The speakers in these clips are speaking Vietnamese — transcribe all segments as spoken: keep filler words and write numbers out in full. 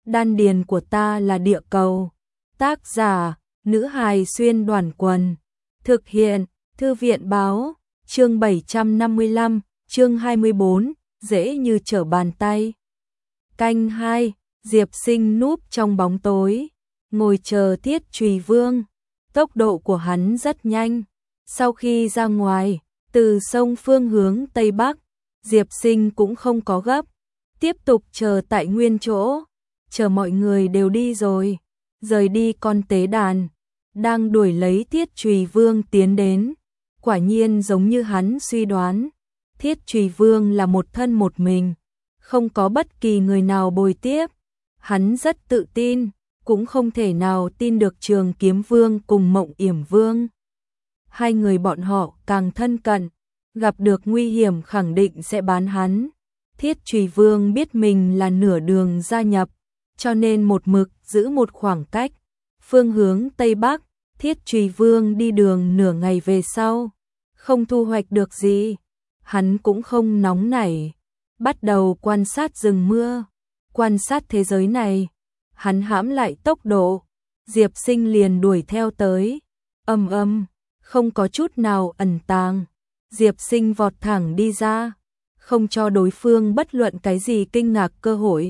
đan điền của ta là địa cầu. Tác giả, nữ hài xuyên đoàn quần. Thực hiện, thư viện báo, chương bảy trăm năm mươi lăm, chương hai mươi bốn, dễ như trở bàn tay. Canh hai, Diệp Sinh núp trong bóng tối, ngồi chờ Thiết Trùy Vương. Tốc độ của hắn rất nhanh. Sau khi ra ngoài, từ sông phương hướng Tây Bắc, Diệp Sinh cũng không có gấp, tiếp tục chờ tại nguyên chỗ, chờ mọi người đều đi rồi, rời đi con tế đàn, đang đuổi lấy Thiết Trùy Vương tiến đến. Quả nhiên giống như hắn suy đoán, Thiết Trùy Vương là một thân một mình, không có bất kỳ người nào bồi tiếp. Hắn rất tự tin, cũng không thể nào tin được Trường Kiếm Vương cùng Mộng Yểm Vương. Hai người bọn họ càng thân cận, gặp được nguy hiểm khẳng định sẽ bán hắn. Thiết Trùy Vương biết mình là nửa đường gia nhập, cho nên một mực giữ một khoảng cách. Phương hướng Tây Bắc, Thiết Trùy Vương đi đường nửa ngày về sau, không thu hoạch được gì. Hắn cũng không nóng nảy, bắt đầu quan sát rừng mưa, quan sát thế giới này. Hắn hãm lại tốc độ, Diệp Sinh liền đuổi theo tới. Ầm ầm, không có chút nào ẩn tàng. Diệp Sinh vọt thẳng đi ra, không cho đối phương bất luận cái gì kinh ngạc cơ hội.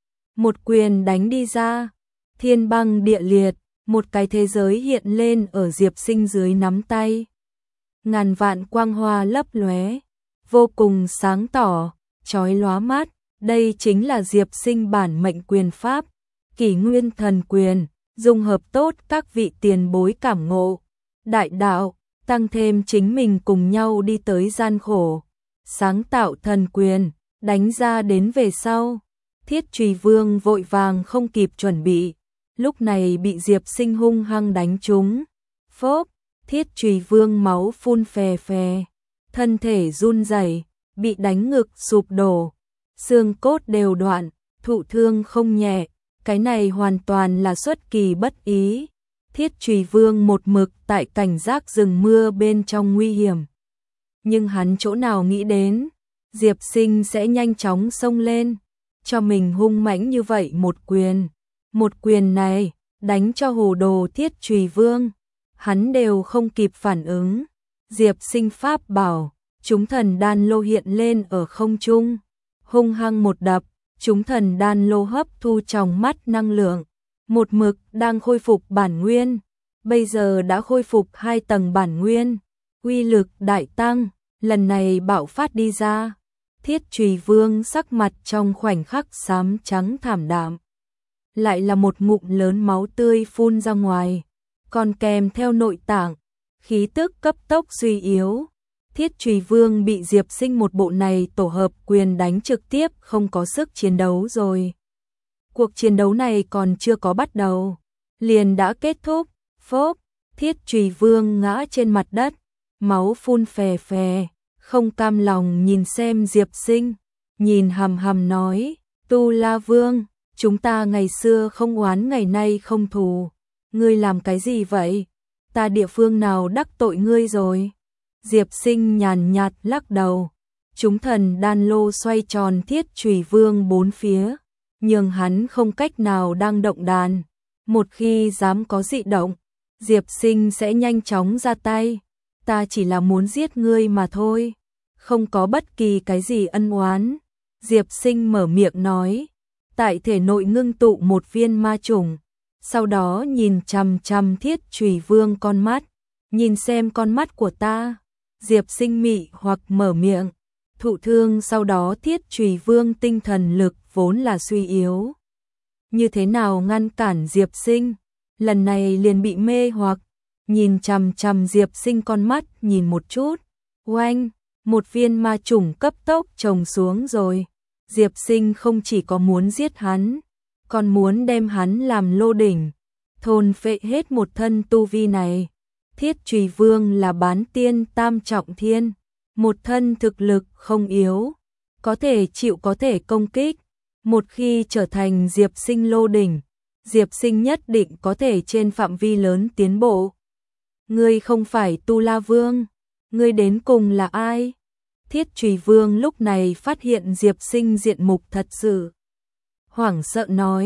Một quyền đánh đi ra, thiên băng địa liệt, một cái thế giới hiện lên ở Diệp Sinh dưới nắm tay. Ngàn vạn quang hoa lấp lóe, vô cùng sáng tỏ, chói lóa mắt. Đây chính là Diệp Sinh bản mệnh quyền pháp, Kỷ Nguyên Thần Quyền, dung hợp tốt các vị tiền bối cảm ngộ, đại đạo, tăng thêm chính mình cùng nhau đi tới gian khổ, sáng tạo thần quyền, đánh ra đến về sau. Thiết Trùy Vương vội vàng không kịp chuẩn bị, lúc này bị Diệp Sinh hung hăng đánh trúng. Phốp, Thiết Trùy Vương máu phun phè phè, thân thể run rẩy, bị đánh ngực sụp đổ, xương cốt đều đoạn, thụ thương không nhẹ. Cái này hoàn toàn là xuất kỳ bất ý. Thiết Trùy Vương một mực tại cảnh giác rừng mưa bên trong nguy hiểm. Nhưng hắn chỗ nào nghĩ đến, Diệp Sinh sẽ nhanh chóng xông lên, cho mình hung mãnh như vậy một quyền. Một quyền này, đánh cho hồ đồ Thiết Trùy Vương, hắn đều không kịp phản ứng. Diệp Sinh pháp bảo, chúng thần đan lô hiện lên ở không trung, hung hăng một đập. Chúng thần đan lô hấp thu trong mắt năng lượng, một mực đang khôi phục bản nguyên, bây giờ đã khôi phục hai tầng bản nguyên, uy lực đại tăng, lần này bạo phát đi ra. Thiết Trùy Vương sắc mặt trong khoảnh khắc xám trắng thảm đạm, lại là một ngụm lớn máu tươi phun ra ngoài, còn kèm theo nội tạng, khí tức cấp tốc suy yếu. Thiết Trùy Vương bị Diệp Sinh một bộ này tổ hợp quyền đánh trực tiếp không có sức chiến đấu rồi. Cuộc chiến đấu này còn chưa có bắt đầu, liền đã kết thúc. Phốp, Thiết Trùy Vương ngã trên mặt đất, máu phun phè phè, không cam lòng nhìn xem Diệp Sinh, nhìn hằm hằm nói, Tu La Vương, chúng ta ngày xưa không oán ngày nay không thù, ngươi làm cái gì vậy? Ta địa phương nào đắc tội ngươi rồi? Diệp Sinh nhàn nhạt lắc đầu, chúng thần đan lô xoay tròn Thiết Trùy Vương bốn phía, nhưng hắn không cách nào đang động đàn. Một khi dám có dị động, Diệp Sinh sẽ nhanh chóng ra tay. Ta chỉ là muốn giết ngươi mà thôi, không có bất kỳ cái gì ân oán. Diệp Sinh mở miệng nói, tại thể nội ngưng tụ một viên ma chủng, sau đó nhìn chằm chằm Thiết Trùy Vương con mắt, nhìn xem con mắt của ta. Diệp Sinh mị hoặc mở miệng, thụ thương sau đó Thiết Trùy Vương tinh thần lực vốn là suy yếu. Như thế nào ngăn cản Diệp Sinh, lần này liền bị mê hoặc, nhìn chằm chằm Diệp Sinh con mắt nhìn một chút, oanh, một viên ma chủng cấp tốc trồng xuống rồi. Diệp Sinh không chỉ có muốn giết hắn, còn muốn đem hắn làm lô đỉnh, thôn phệ hết một thân tu vi này. Thiết Trùy Vương là bán tiên tam trọng thiên, một thân thực lực không yếu, có thể chịu có thể công kích. Một khi trở thành Diệp Sinh lô đỉnh, Diệp Sinh nhất định có thể trên phạm vi lớn tiến bộ. Ngươi không phải Tu La Vương, ngươi đến cùng là ai? Thiết Trùy Vương lúc này phát hiện Diệp Sinh diện mục thật sự. Hoảng sợ nói,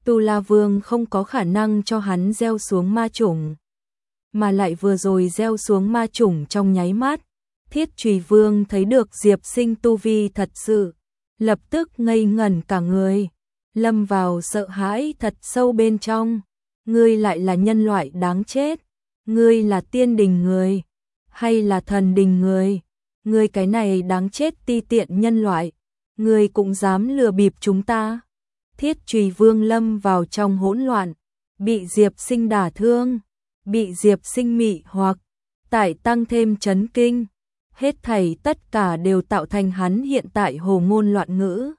Tu La Vương không có khả năng cho hắn gieo xuống ma chủng, mà lại vừa rồi gieo xuống ma chủng trong nháy mắt. Thiết Chùy Vương thấy được Diệp Sinh tu vi thật sự, lập tức ngây ngẩn cả người, lâm vào sợ hãi thật sâu bên trong. Ngươi lại là nhân loại đáng chết, ngươi là tiên đình người, hay là thần đình người? Ngươi cái này đáng chết ti tiện nhân loại, ngươi cũng dám lừa bịp chúng ta? Thiết Chùy Vương lâm vào trong hỗn loạn, bị Diệp Sinh đả thương, bị Diệp Sinh mị hoặc, tại tăng thêm chấn kinh, hết thảy tất cả đều tạo thành hắn hiện tại hồ ngôn loạn ngữ.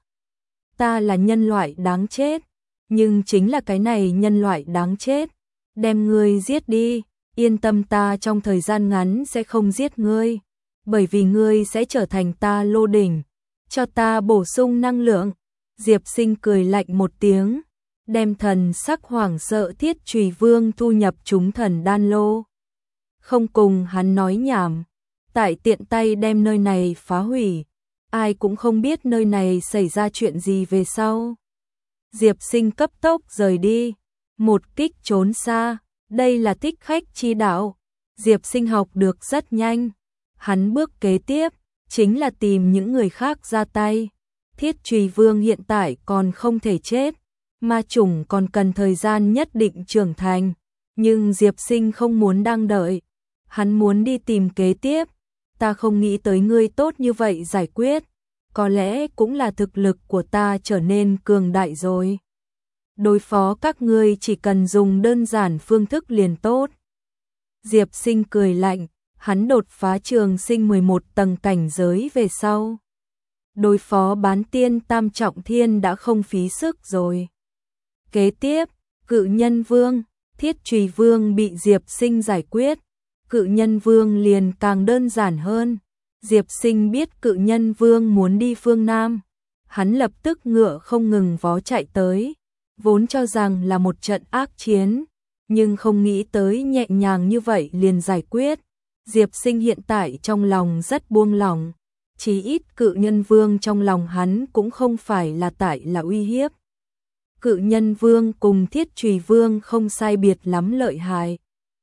Ta là nhân loại đáng chết, nhưng chính là cái này nhân loại đáng chết, đem ngươi giết đi, yên tâm ta trong thời gian ngắn sẽ không giết ngươi, bởi vì ngươi sẽ trở thành ta lô đỉnh, cho ta bổ sung năng lượng. Diệp Sinh cười lạnh một tiếng, đem thần sắc hoảng sợ Thiết Chùy Vương thu nhập chúng thần đan lô. Không cùng hắn nói nhảm, tại tiện tay đem nơi này phá hủy, ai cũng không biết nơi này xảy ra chuyện gì về sau. Diệp Sinh cấp tốc rời đi, một kích trốn xa, đây là thích khách chi đạo. Diệp Sinh học được rất nhanh, hắn bước kế tiếp chính là tìm những người khác ra tay. Thiết Chùy Vương hiện tại còn không thể chết, ma chủng còn cần thời gian nhất định trưởng thành, nhưng Diệp Sinh không muốn đang đợi, hắn muốn đi tìm kế tiếp. Ta không nghĩ tới ngươi tốt như vậy giải quyết, có lẽ cũng là thực lực của ta trở nên cường đại rồi. Đối phó các ngươi chỉ cần dùng đơn giản phương thức liền tốt. Diệp Sinh cười lạnh, hắn đột phá trường sinh mười một tầng cảnh giới về sau. Đối phó bán tiên tam trọng thiên đã không phí sức rồi. Kế tiếp, Cự Nhân Vương, Thiết Chùy Vương bị Diệp Sinh giải quyết. Cự Nhân Vương liền càng đơn giản hơn. Diệp Sinh biết Cự Nhân Vương muốn đi phương Nam, hắn lập tức ngựa không ngừng vó chạy tới, vốn cho rằng là một trận ác chiến, nhưng không nghĩ tới nhẹ nhàng như vậy liền giải quyết. Diệp Sinh hiện tại trong lòng rất buông lỏng, chí ít Cự Nhân Vương trong lòng hắn cũng không phải là tại là uy hiếp. Cự Nhân Vương cùng Thiết Chùy Vương không sai biệt lắm lợi hại.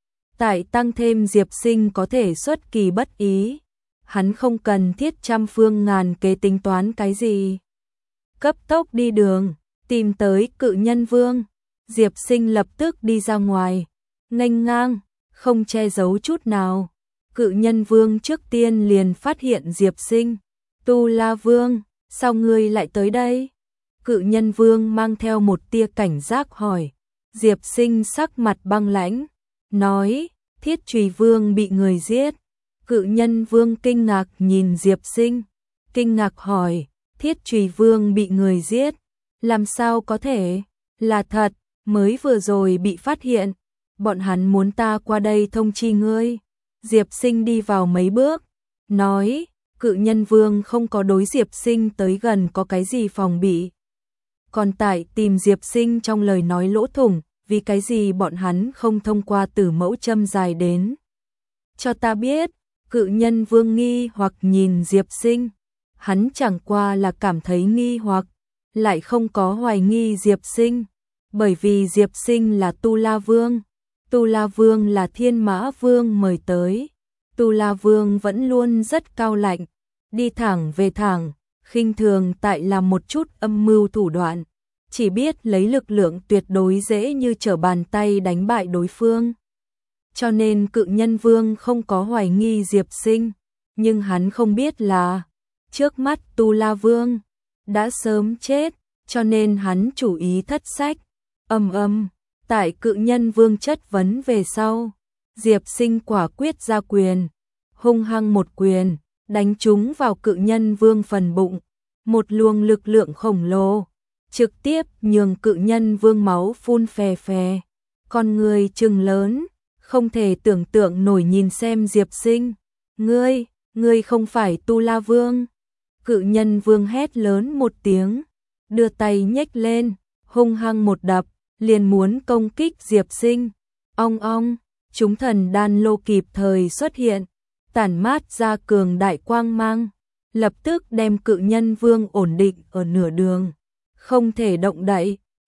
Tại tăng thêm Diệp Sinh có thể xuất kỳ bất ý, hắn không cần thiết trăm phương ngàn kế tính toán cái gì. Cấp tốc đi đường, tìm tới Cự Nhân Vương, Diệp Sinh lập tức đi ra ngoài, nghênh ngang, không che giấu chút nào. Cự Nhân Vương trước tiên liền phát hiện Diệp Sinh. Tu La Vương, sao ngươi lại tới đây? Cự Nhân Vương mang theo một tia cảnh giác hỏi. Diệp Sinh sắc mặt băng lãnh, nói, Thiết Chùy Vương bị người giết. Cự Nhân Vương kinh ngạc nhìn Diệp Sinh, kinh ngạc hỏi, Thiết Chùy Vương bị người giết, làm sao có thể? Là thật, mới vừa rồi bị phát hiện, bọn hắn muốn ta qua đây thông chi ngươi. Diệp Sinh đi vào mấy bước, nói, Cự Nhân Vương không có đối Diệp Sinh tới gần có cái gì phòng bị. Còn tại tìm Diệp Sinh trong lời nói lỗ thủng, vì cái gì bọn hắn không thông qua Tử Mẫu châm dài đến. Cho ta biết. Cự Nhân Vương nghi hoặc nhìn Diệp Sinh, hắn chẳng qua là cảm thấy nghi hoặc, lại không có hoài nghi Diệp Sinh, bởi vì Diệp Sinh là Tu La Vương, Tu La Vương là Thiên Mã Vương mời tới. Tu La Vương vẫn luôn rất cao lạnh, đi thẳng về thẳng, khinh thường tại là một chút âm mưu thủ đoạn, chỉ biết lấy lực lượng tuyệt đối dễ như trở bàn tay đánh bại đối phương. Cho nên Cự Nhân Vương không có hoài nghi Diệp Sinh, nhưng hắn không biết là trước mắt Tu La Vương đã sớm chết, cho nên hắn chủ ý thất sách. Ầm ầm, tại Cự Nhân Vương chất vấn về sau, Diệp Sinh quả quyết ra quyền, hung hăng một quyền, đánh trúng vào Cự Nhân Vương phần bụng, một luồng lực lượng khổng lồ, trực tiếp nhường Cự Nhân Vương máu phun phè phè, con người trừng lớn. Không thể tưởng tượng nổi nhìn xem Diệp Sinh, ngươi, ngươi không phải Tu La Vương. Cự Nhân Vương hét lớn một tiếng, đưa tay nhếch lên, hung hăng một đập, liền muốn công kích Diệp Sinh. Ong ong, chúng thần đan lô kịp thời xuất hiện, tản mát ra cường đại quang mang, lập tức đem Cự Nhân Vương ổn định ở nửa đường, không thể động đậy.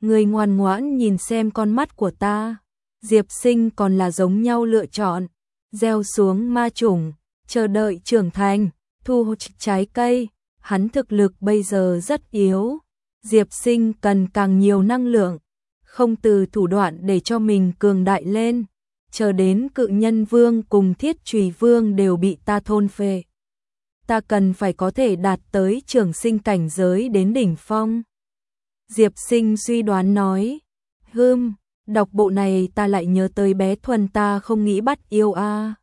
Người ngoan ngoãn nhìn xem con mắt của ta. Diệp Sinh còn là giống nhau lựa chọn, gieo xuống ma chủng, chờ đợi trưởng thành, thu hoạch trái cây, hắn thực lực bây giờ rất yếu. Diệp Sinh cần càng nhiều năng lượng, không từ thủ đoạn để cho mình cường đại lên, chờ đến Cự Nhân Vương cùng Thiết Chùy Vương đều bị ta thôn phệ. Ta cần phải có thể đạt tới trường sinh cảnh giới đến đỉnh phong. Diệp Sinh suy đoán nói, hừm, đọc bộ này ta lại nhớ tới bé Thuần ta không nghĩ bắt yêu a.